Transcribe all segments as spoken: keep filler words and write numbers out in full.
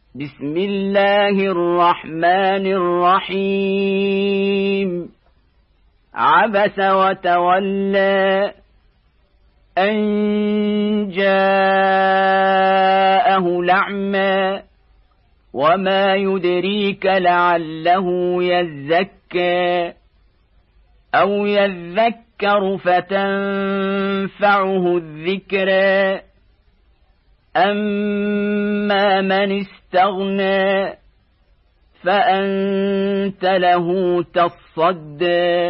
بسم الله الرحمن الرحيم عبس وتولى أن جاءه الأعمى وما يدريك لعله يزكى أو يذكر فتنفعه الذكرى أما من استغنى فأنت له تصدى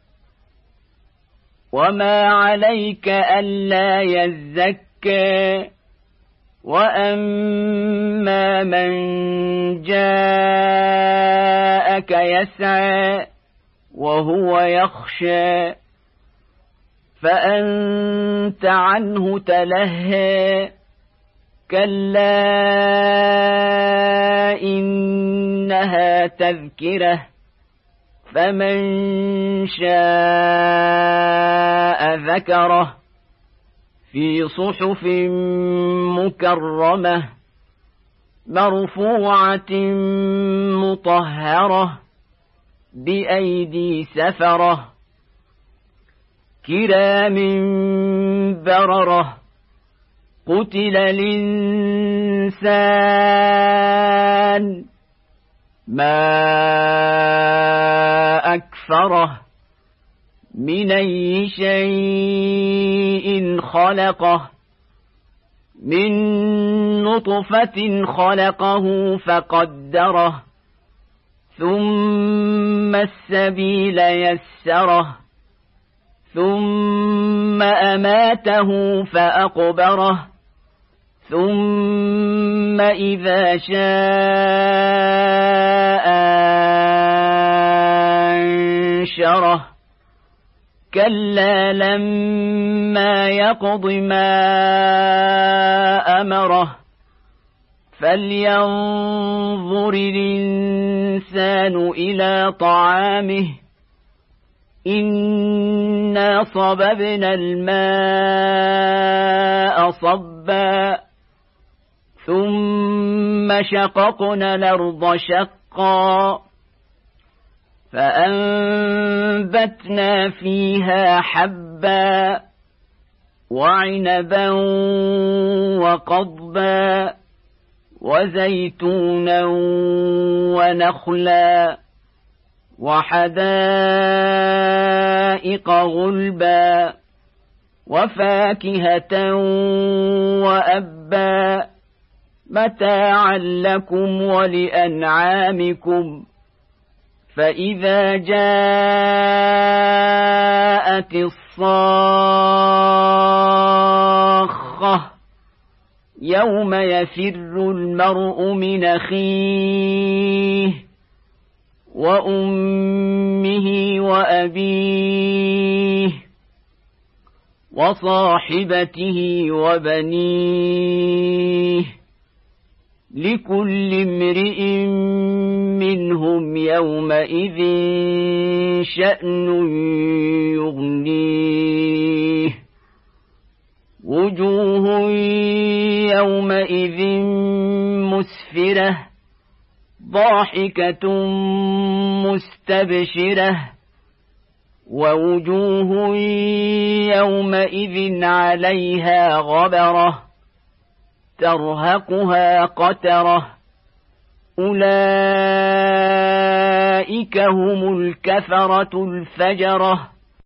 وما عليك ألا يزكى وأما من جاءك يسعى وهو يخشى فأنت عنه تلهى كلا إنها تذكرة فمن شاء ذكره في صحف مكرمة مرفوعة مطهرة بأيدي سفرة كرام بررة قتل الإنسان ما أكفره من أي شيء خلقه من نطفة خلقه فقدره ثم السبيل يسره ثم أماته فأقبره ثم إذا شاء أنشره كلا لما يقض ما أمره فلينظر الإنسان إلى طعامه إنا صببنا الماء صبا ثم شققنا الأرض شقا فأنبتنا فيها حبا وعنبا وقضبا وزيتونا ونخلا وحدائق غلبا وفاكهة وأبا متاعا لكم ولأنعامكم فإذا جاءت الصاخة يوم يفر المرء من أخيه وأمه وأبيه وصاحبته وبنيه لكل امرئ منهم يومئذ شأن يغنيه وجوه يومئذ مسفرة ضاحكة مستبشرة ووجوه يومئذ عليها غبرة ترهقها قترة أولئك هم الكفرة الفجرة